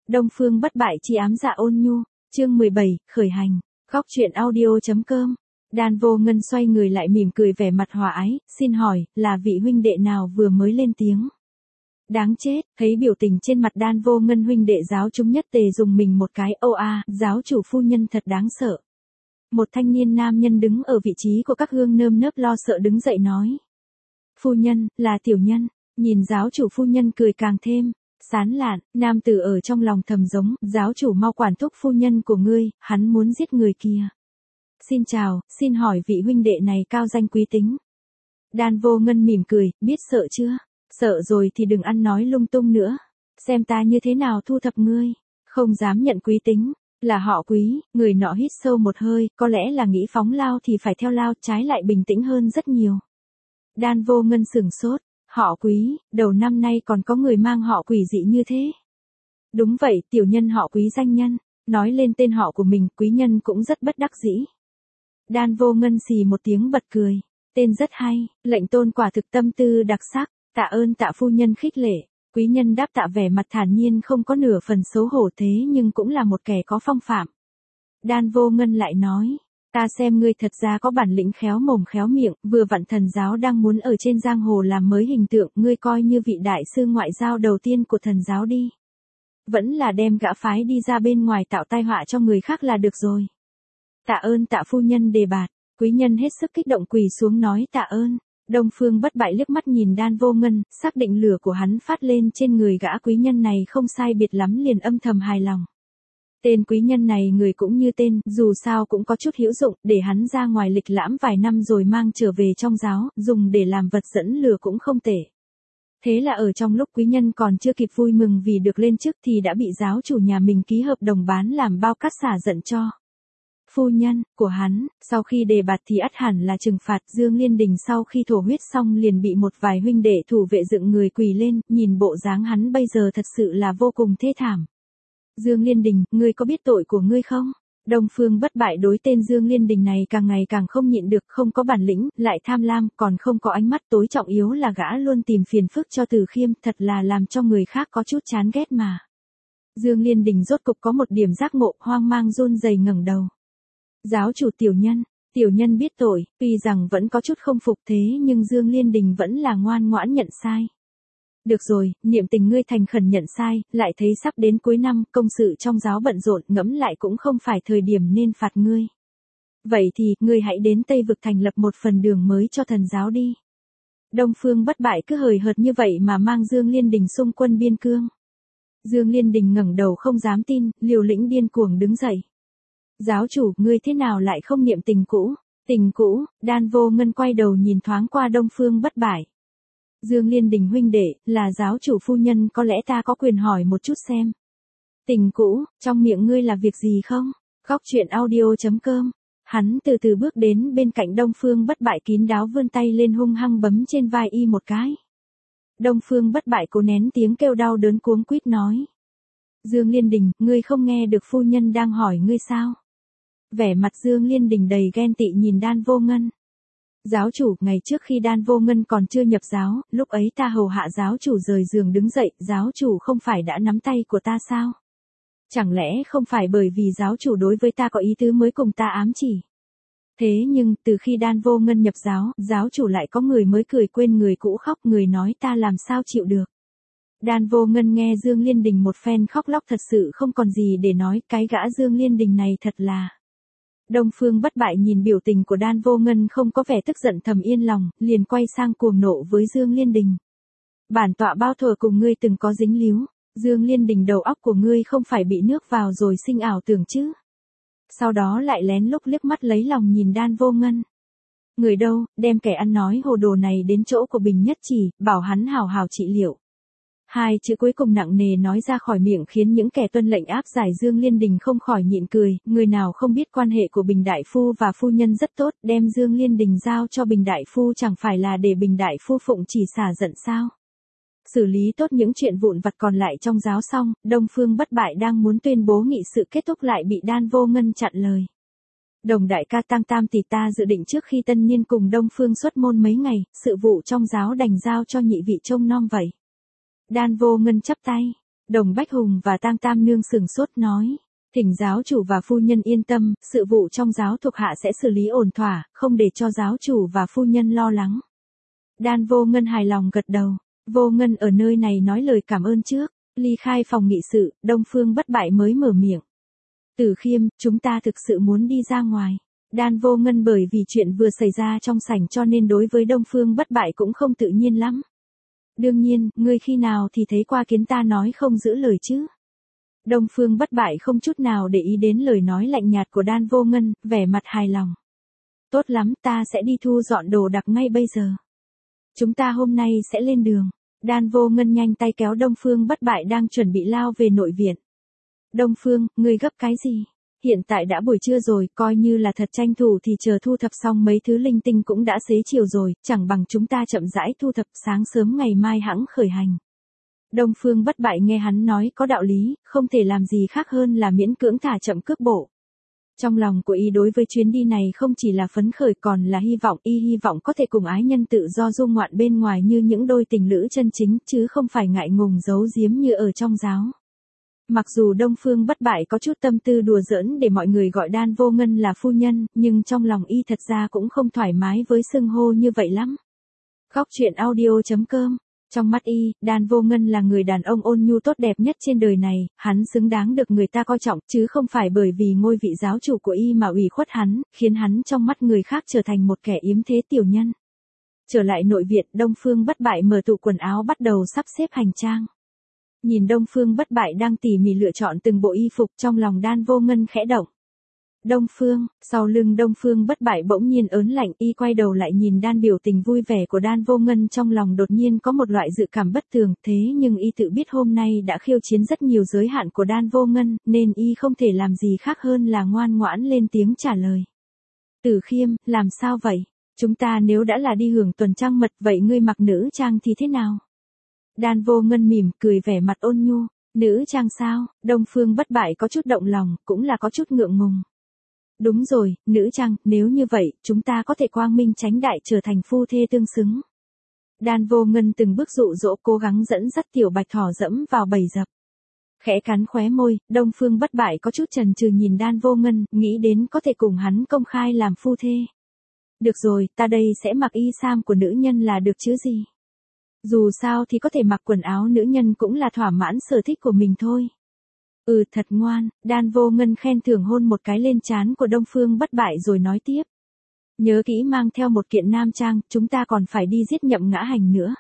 Đông Phương Bất Bại chi ám dạ ôn nhu, chương 17, khởi hành, góc truyện audio.com. Đan Vô Ngân xoay người lại mỉm cười vẻ mặt hòa ái, xin hỏi, là vị huynh đệ nào vừa mới lên tiếng? Đáng chết, thấy biểu tình trên mặt Đan Vô Ngân huynh đệ giáo chúng nhất tề dùng mình một cái, giáo chủ phu nhân thật đáng sợ. Một thanh niên nam nhân đứng ở vị trí của các hương nơm nớp lo sợ đứng dậy nói. Phu nhân, là tiểu nhân, nhìn giáo chủ phu nhân cười càng thêm sán lạn, nam tử ở trong lòng thầm giống, giáo chủ mau quản thúc phu nhân của ngươi, hắn muốn giết người kia. Xin chào, xin hỏi vị huynh đệ này cao danh quý tính. Đan Vô Ngân mỉm cười, biết sợ chưa? Sợ rồi thì đừng ăn nói lung tung nữa. Xem ta như thế nào thu thập ngươi. Không dám nhận quý tính, là họ Quý. Người nọ hít sâu một hơi, có lẽ là nghĩ phóng lao thì phải theo lao, trái lại bình tĩnh hơn rất nhiều. Đan Vô Ngân sửng sốt. Họ Quý, đầu năm nay còn có người mang họ quỷ dị như thế. Đúng vậy, tiểu nhân họ Quý danh nhân. Nói lên tên họ của mình, quý nhân cũng rất bất đắc dĩ. Đan Vô Ngân xì một tiếng bật cười. Tên rất hay, lệnh tôn quả thực tâm tư đặc sắc. Tạ ơn tạ phu nhân khích lệ. Quý nhân đáp tạ vẻ mặt thản nhiên không có nửa phần xấu hổ thế nhưng cũng là một kẻ có phong phạm. Đan Vô Ngân lại nói. Ta xem ngươi thật ra có bản lĩnh khéo mồm khéo miệng, vừa vặn thần giáo đang muốn ở trên giang hồ làm mới hình tượng, ngươi coi như vị đại sư ngoại giao đầu tiên của thần giáo đi. Vẫn là đem gã phái đi ra bên ngoài tạo tai họa cho người khác là được rồi. Tạ ơn tạ phu nhân đề bạt, quý nhân hết sức kích động quỳ xuống nói tạ ơn. Đông Phương Bất Bại liếc mắt nhìn Đan Vô Ngân, xác định lửa của hắn phát lên trên người gã quý nhân này không sai biệt lắm liền âm thầm hài lòng. Tên quý nhân này người cũng như tên, dù sao cũng có chút hữu dụng, để hắn ra ngoài lịch lãm vài năm rồi mang trở về trong giáo, dùng để làm vật dẫn lừa cũng không tệ. Thế là ở trong lúc quý nhân còn chưa kịp vui mừng vì được lên chức thì đã bị giáo chủ nhà mình ký hợp đồng bán làm bao cát xả giận cho. Phu nhân của hắn, sau khi đề bạt thì ắt hẳn là trừng phạt. Dương Liên Đình sau khi thổ huyết xong liền bị một vài huynh đệ thủ vệ dựng người quỳ lên, nhìn bộ dáng hắn bây giờ thật sự là vô cùng thê thảm. Dương Liên Đình, ngươi có biết tội của ngươi không? Đông Phương Bất Bại đối tên Dương Liên Đình này càng ngày càng không nhịn được, không có bản lĩnh, lại tham lam, còn không có ánh mắt, tối trọng yếu là gã luôn tìm phiền phức cho Từ Khiêm, thật là làm cho người khác có chút chán ghét mà. Dương Liên Đình rốt cục có một điểm giác ngộ, hoang mang run rẩy ngẩng đầu. Giáo chủ tiểu nhân biết tội, tuy rằng vẫn có chút không phục thế nhưng Dương Liên Đình vẫn là ngoan ngoãn nhận sai. Được rồi, niệm tình ngươi thành khẩn nhận sai, lại thấy sắp đến cuối năm, công sự trong giáo bận rộn, ngẫm lại cũng không phải thời điểm nên phạt ngươi. Vậy thì, ngươi hãy đến Tây Vực thành lập một phần đường mới cho thần giáo đi. Đông Phương Bất Bại cứ hời hợt như vậy mà mang Dương Liên Đình xung quân biên cương. Dương Liên Đình ngẩng đầu không dám tin, liều lĩnh điên cuồng đứng dậy. Giáo chủ, ngươi thế nào lại không niệm tình cũ? Tình cũ? Đan Vô Ngân quay đầu nhìn thoáng qua Đông Phương Bất Bại. Dương Liên Đình huynh đệ, là giáo chủ phu nhân, có lẽ ta có quyền hỏi một chút xem. Tình cũ, trong miệng ngươi là việc gì không? Góc truyện audio.com. Hắn từ từ bước đến bên cạnh Đông Phương Bất Bại kín đáo vươn tay lên hung hăng bấm trên vai y một cái. Đông Phương Bất Bại cố nén tiếng kêu đau đớn cuống quýt nói. Dương Liên Đình, ngươi không nghe được phu nhân đang hỏi ngươi sao? Vẻ mặt Dương Liên Đình đầy ghen tị nhìn Đan Vô Ngân. Giáo chủ, ngày trước khi Đan Vô Ngân còn chưa nhập giáo, lúc ấy ta hầu hạ giáo chủ rời giường đứng dậy, giáo chủ không phải đã nắm tay của ta sao? Chẳng lẽ không phải bởi vì giáo chủ đối với ta có ý tứ mới cùng ta ám chỉ? Thế nhưng, từ khi Đan Vô Ngân nhập giáo, giáo chủ lại có người mới cười quên người cũ khóc, người nói ta làm sao chịu được. Đan Vô Ngân nghe Dương Liên Đình một phen khóc lóc thật sự không còn gì để nói, cái gã Dương Liên Đình này thật là... Đông Phương Bất Bại nhìn biểu tình của Đan Vô Ngân không có vẻ tức giận thầm yên lòng, liền quay sang cuồng nộ với Dương Liên Đình. Bản tọa bao thuở cùng ngươi từng có dính líu, Dương Liên Đình đầu óc của ngươi không phải bị nước vào rồi sinh ảo tưởng chứ. Sau đó lại lén lút liếc mắt lấy lòng nhìn Đan Vô Ngân. Người đâu, đem kẻ ăn nói hồ đồ này đến chỗ của Bình Nhất Chỉ, bảo hắn hào hào trị liệu. Hai chữ cuối cùng nặng nề nói ra khỏi miệng khiến những kẻ tuân lệnh áp giải Dương Liên Đình không khỏi nhịn cười, người nào không biết quan hệ của Bình Đại Phu và phu nhân rất tốt, đem Dương Liên Đình giao cho Bình Đại Phu chẳng phải là để Bình Đại Phu phụng chỉ xả giận sao. Xử lý tốt những chuyện vụn vặt còn lại trong giáo xong, Đông Phương Bất Bại đang muốn tuyên bố nghị sự kết thúc lại bị Đan Vô Ngân chặn lời. Đồng đại ca Tăng Tam tỷ ta dự định trước khi tân niên cùng Đông Phương xuất môn mấy ngày, sự vụ trong giáo đành giao cho nhị vị trông nom vậy. Đan Vô Ngân chắp tay. Đồng Bách Hùng và Tang Tam Nương sửng sốt nói. Thỉnh giáo chủ và phu nhân yên tâm, sự vụ trong giáo thuộc hạ sẽ xử lý ổn thỏa, không để cho giáo chủ và phu nhân lo lắng. Đan Vô Ngân hài lòng gật đầu. Vô Ngân ở nơi này nói lời cảm ơn trước. Ly khai phòng nghị sự, Đông Phương Bất Bại mới mở miệng. Tử Khiêm, chúng ta thực sự muốn đi ra ngoài. Đan Vô Ngân bởi vì chuyện vừa xảy ra trong sảnh cho nên đối với Đông Phương Bất Bại cũng không tự nhiên lắm. Đương nhiên, ngươi khi nào thì thấy qua kiến ta nói không giữ lời chứ. Đông Phương Bất Bại không chút nào để ý đến lời nói lạnh nhạt của Đan Vô Ngân, vẻ mặt hài lòng. Tốt lắm, ta sẽ đi thu dọn đồ đạc ngay bây giờ. Chúng ta hôm nay sẽ lên đường. Đan Vô Ngân nhanh tay kéo Đông Phương Bất Bại đang chuẩn bị lao về nội viện. Đông Phương, ngươi gấp cái gì? Hiện tại đã buổi trưa rồi, coi như là thật tranh thủ thì chờ thu thập xong mấy thứ linh tinh cũng đã xế chiều rồi, chẳng bằng chúng ta chậm rãi thu thập, sáng sớm ngày mai hẵng khởi hành. Đông Phương Bất Bại nghe hắn nói có đạo lý, không thể làm gì khác hơn là miễn cưỡng thả chậm cước bộ. Trong lòng của y đối với chuyến đi này không chỉ là phấn khởi còn là hy vọng có thể cùng ái nhân tự do du ngoạn bên ngoài như những đôi tình lữ chân chính chứ không phải ngại ngùng giấu giếm như ở trong giáo. Mặc dù Đông Phương Bất Bại có chút tâm tư đùa giỡn để mọi người gọi Đan Vô Ngân là phu nhân, nhưng trong lòng y thật ra cũng không thoải mái với xưng hô như vậy lắm. Góc truyện audio.com. Trong mắt y, Đan Vô Ngân là người đàn ông ôn nhu tốt đẹp nhất trên đời này, hắn xứng đáng được người ta coi trọng, chứ không phải bởi vì ngôi vị giáo chủ của y mà ủy khuất hắn, khiến hắn trong mắt người khác trở thành một kẻ yếm thế tiểu nhân. Trở lại nội viện, Đông Phương Bất Bại mở tủ quần áo bắt đầu sắp xếp hành trang. Nhìn Đông Phương Bất Bại đang tỉ mỉ lựa chọn từng bộ y phục, trong lòng Đan Vô Ngân khẽ động. Đông Phương, sau lưng Đông Phương Bất Bại bỗng nhiên ớn lạnh, y quay đầu lại nhìn Đan biểu tình vui vẻ của Đan Vô Ngân, trong lòng đột nhiên có một loại dự cảm bất tường, thế nhưng y tự biết hôm nay đã khiêu chiến rất nhiều giới hạn của Đan Vô Ngân, nên y không thể làm gì khác hơn là ngoan ngoãn lên tiếng trả lời. Tử Khiêm, làm sao vậy? Chúng ta nếu đã là đi hưởng tuần trăng mật vậy ngươi mặc nữ trang thì thế nào? Đan Vô Ngân mỉm cười vẻ mặt ôn nhu. Nữ trang sao? Đông Phương Bất Bại có chút động lòng, cũng là có chút ngượng ngùng. Đúng rồi, nữ trang, nếu như vậy, chúng ta có thể quang minh chánh đại trở thành phu thê tương xứng. Đan Vô Ngân từng bước dụ dỗ cố gắng dẫn dắt tiểu bạch thỏ dẫm vào bầy dập. Khẽ cắn khóe môi, Đông Phương Bất Bại có chút chần chừ nhìn Đan Vô Ngân, nghĩ đến có thể cùng hắn công khai làm phu thê. Được rồi, ta đây sẽ mặc y sam của nữ nhân là được chứ gì. Dù sao thì có thể mặc quần áo nữ nhân cũng là thỏa mãn sở thích của mình thôi. Ừ, thật ngoan. Đan Vô Ngân khen thưởng hôn một cái lên trán của Đông Phương Bất Bại rồi nói tiếp. Nhớ kỹ mang theo một kiện nam trang, chúng ta còn phải đi giết Nhậm Ngã Hành nữa.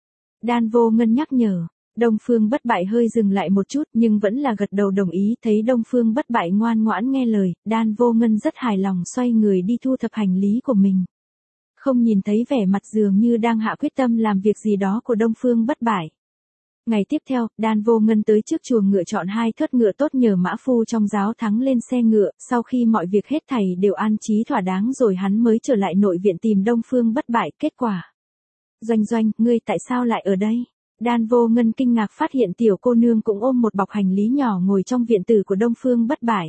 Đan Vô Ngân nhắc nhở. Đông Phương Bất Bại hơi dừng lại một chút nhưng vẫn là gật đầu đồng ý, thấy Đông Phương Bất Bại ngoan ngoãn nghe lời, Đan Vô Ngân rất hài lòng xoay người đi thu thập hành lý của mình. Không nhìn thấy vẻ mặt dường như đang hạ quyết tâm làm việc gì đó của Đông Phương Bất Bại. Ngày tiếp theo, Đan Vô Ngân tới trước chuồng ngựa chọn 2 thớt ngựa tốt nhờ mã phu trong giáo thắng lên xe ngựa, sau khi mọi việc hết thảy đều an trí thỏa đáng rồi hắn mới trở lại nội viện tìm Đông Phương Bất Bại. Kết quả. Doanh Doanh, ngươi tại sao lại ở đây? Đan Vô Ngân kinh ngạc phát hiện tiểu cô nương cũng ôm một bọc hành lý nhỏ ngồi trong viện tử của Đông Phương Bất Bại.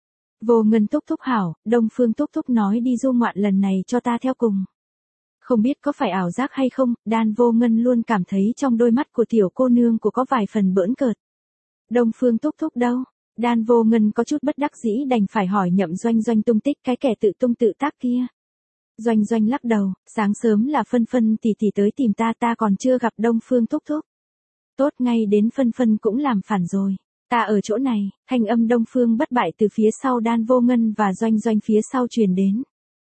Vô Ngân thúc thúc hảo, Đông Phương thúc thúc nói đi du ngoạn lần này cho ta theo cùng. Không biết có phải ảo giác hay không, Đan Vô Ngân luôn cảm thấy trong đôi mắt của tiểu cô nương có vài phần bỡn cợt. Đông Phương thúc thúc đâu? Đan Vô Ngân có chút bất đắc dĩ đành phải hỏi Nhậm Doanh Doanh tung tích cái kẻ tự tung tự tác kia. Doanh Doanh lắc đầu, sáng sớm là Phân Phân tỷ tỷ tới tìm ta còn chưa gặp Đông Phương thúc thúc. Tốt, ngay đến Phân Phân cũng làm phản rồi. Ta ở chỗ này, thanh âm Đông Phương Bất Bại từ phía sau Đan Vô Ngân và Doanh Doanh phía sau truyền đến.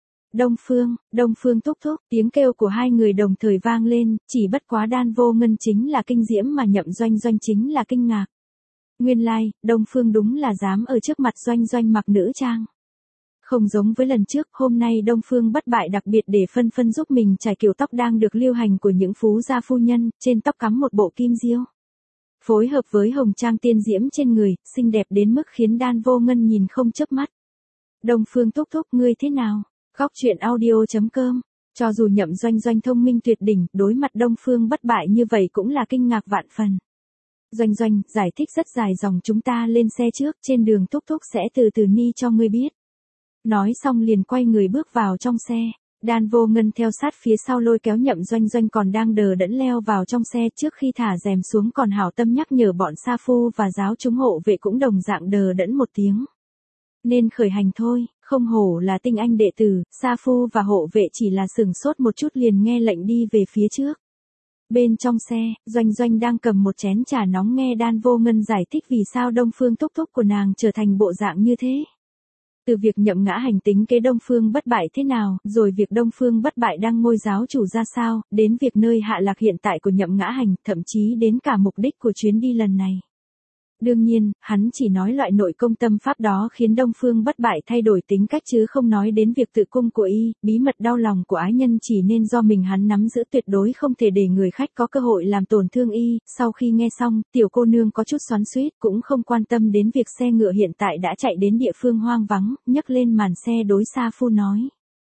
Đông Phương thúc thúc, tiếng kêu của hai người đồng thời vang lên, chỉ bất quá Đan Vô Ngân chính là kinh diễm mà Nhậm Doanh Doanh chính là kinh ngạc. Nguyên lai, Đông Phương đúng là dám ở trước mặt Doanh Doanh mặc nữ trang. Không giống với lần trước, hôm nay Đông Phương Bất Bại đặc biệt để Phân Phân giúp mình trải kiểu tóc đang được lưu hành của những phú gia phu nhân, trên tóc cắm một bộ kim diêu. Phối hợp với hồng trang tiên diễm trên người, xinh đẹp đến mức khiến Đan Vô Ngân nhìn không chớp mắt. Đông Phương thúc thúc, ngươi thế nào? Góc truyện audio.com. Cho dù Nhậm Doanh Doanh thông minh tuyệt đỉnh, đối mặt Đông Phương Bất Bại như vậy cũng là kinh ngạc vạn phần. Doanh Doanh, giải thích rất dài dòng, chúng ta lên xe trước, trên đường thúc thúc sẽ từ từ ni cho ngươi biết. Nói xong liền quay người bước vào trong xe. Đan Vô Ngân theo sát phía sau lôi kéo Nhậm Doanh Doanh còn đang đờ đẫn leo vào trong xe, trước khi thả rèm xuống còn hảo tâm nhắc nhở bọn sa phu và giáo chúng hộ vệ cũng đồng dạng đờ đẫn một tiếng. Nên khởi hành thôi, không hổ là tinh anh đệ tử, sa phu và hộ vệ chỉ là sửng sốt một chút liền nghe lệnh đi về phía trước. Bên trong xe, Doanh Doanh đang cầm một chén trà nóng nghe Đan Vô Ngân giải thích vì sao Đông Phương Thúc Thúc của nàng trở thành bộ dạng như thế. Từ việc Nhậm Ngã Hành tính kế Đông Phương Bất Bại thế nào, rồi việc Đông Phương Bất Bại đang ngôi giáo chủ ra sao, đến việc nơi hạ lạc hiện tại của Nhậm Ngã Hành, thậm chí đến cả mục đích của chuyến đi lần này. Đương nhiên, hắn chỉ nói loại nội công tâm pháp đó khiến Đông Phương Bất Bại thay đổi tính cách chứ không nói đến việc tự cung của y, bí mật đau lòng của ái nhân chỉ nên do mình hắn nắm giữ, tuyệt đối không thể để người khách có cơ hội làm tổn thương y. Sau khi nghe xong, tiểu cô nương có chút xoắn xuýt, cũng không quan tâm đến việc xe ngựa hiện tại đã chạy đến địa phương hoang vắng, nhấc lên màn xe đối sa phu nói.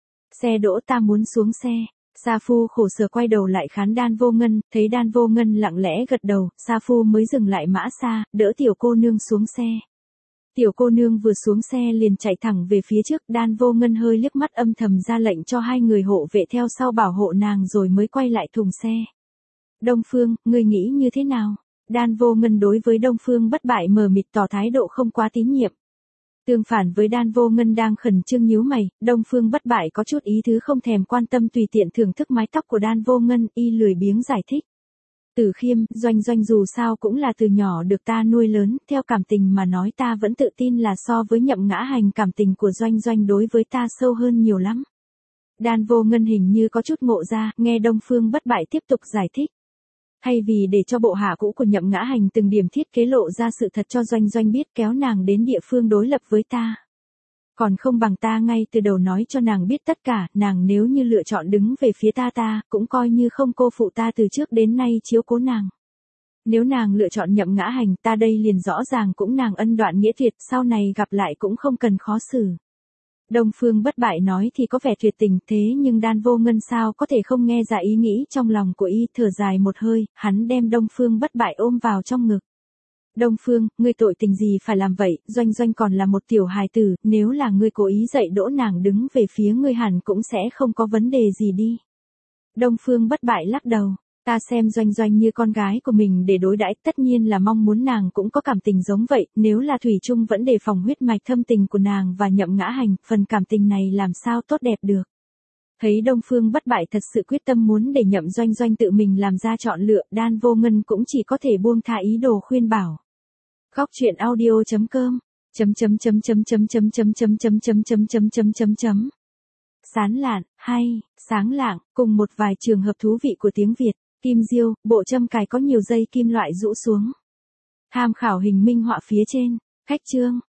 Xe đỗ, ta muốn xuống xe. Sa phu khổ sở quay đầu lại khán Đan Vô Ngân, thấy Đan Vô Ngân lặng lẽ gật đầu, sa phu mới dừng lại mã xa, đỡ tiểu cô nương xuống xe. Tiểu cô nương vừa xuống xe liền chạy thẳng về phía trước, Đan Vô Ngân hơi liếc mắt âm thầm ra lệnh cho hai người hộ vệ theo sau bảo hộ nàng rồi mới quay lại thùng xe. Đông Phương, ngươi nghĩ như thế nào? Đan Vô Ngân đối với Đông Phương Bất Bại mờ mịt tỏ thái độ không quá tín nhiệm. Tương phản với Đan Vô Ngân đang khẩn trương nhíu mày, Đông Phương Bất Bại có chút ý thứ không thèm quan tâm tùy tiện thưởng thức mái tóc của Đan Vô Ngân, y lười biếng giải thích. Tử Khiêm, Doanh Doanh dù sao cũng là từ nhỏ được ta nuôi lớn, theo cảm tình mà nói ta vẫn tự tin là so với Nhậm Ngã Hành cảm tình của Doanh Doanh đối với ta sâu hơn nhiều lắm. Đan Vô Ngân hình như có chút ngộ ra, nghe Đông Phương Bất Bại tiếp tục giải thích. Thay vì để cho bộ hạ cũ của Nhậm Ngã Hành từng điểm thiết kế lộ ra sự thật cho Doanh Doanh biết, kéo nàng đến địa phương đối lập với ta. Còn không bằng ta ngay từ đầu nói cho nàng biết tất cả, nàng nếu như lựa chọn đứng về phía ta, cũng coi như không cô phụ ta từ trước đến nay chiếu cố nàng. Nếu nàng lựa chọn Nhậm Ngã Hành, ta đây liền rõ ràng cũng nàng ân đoạn nghĩa tuyệt, sau này gặp lại cũng không cần khó xử. Đông Phương Bất Bại nói thì có vẻ tuyệt tình, thế nhưng Đan Vô Ngân sao có thể không nghe ra ý nghĩ trong lòng của y, thở dài một hơi, hắn đem Đông Phương Bất Bại ôm vào trong ngực. Đông Phương, ngươi tội tình gì phải làm vậy, Doanh Doanh còn là một tiểu hài tử, nếu là ngươi cố ý dạy dỗ nàng đứng về phía ngươi hẳn cũng sẽ không có vấn đề gì đi. Đông Phương Bất Bại lắc đầu. Ta xem Doanh Doanh như con gái của mình để đối đãi, tất nhiên là mong muốn nàng cũng có cảm tình giống vậy, nếu là thủy chung vẫn đề phòng huyết mạch thâm tình của nàng và Nhậm Ngã Hành, phần cảm tình này làm sao tốt đẹp được. Thấy Đông Phương Bất Bại thật sự quyết tâm muốn để Nhậm Doanh Doanh tự mình làm ra chọn lựa, Đan Vô Ngân cũng chỉ có thể buông tha ý đồ khuyên bảo. Goctruyện.audio.com Sán lạn, hay, sáng lạng, cùng một vài trường hợp thú vị của tiếng Việt. Kim diêu, bộ châm cài có nhiều dây kim loại rũ xuống. Tham khảo hình minh họa phía trên. Khách chương.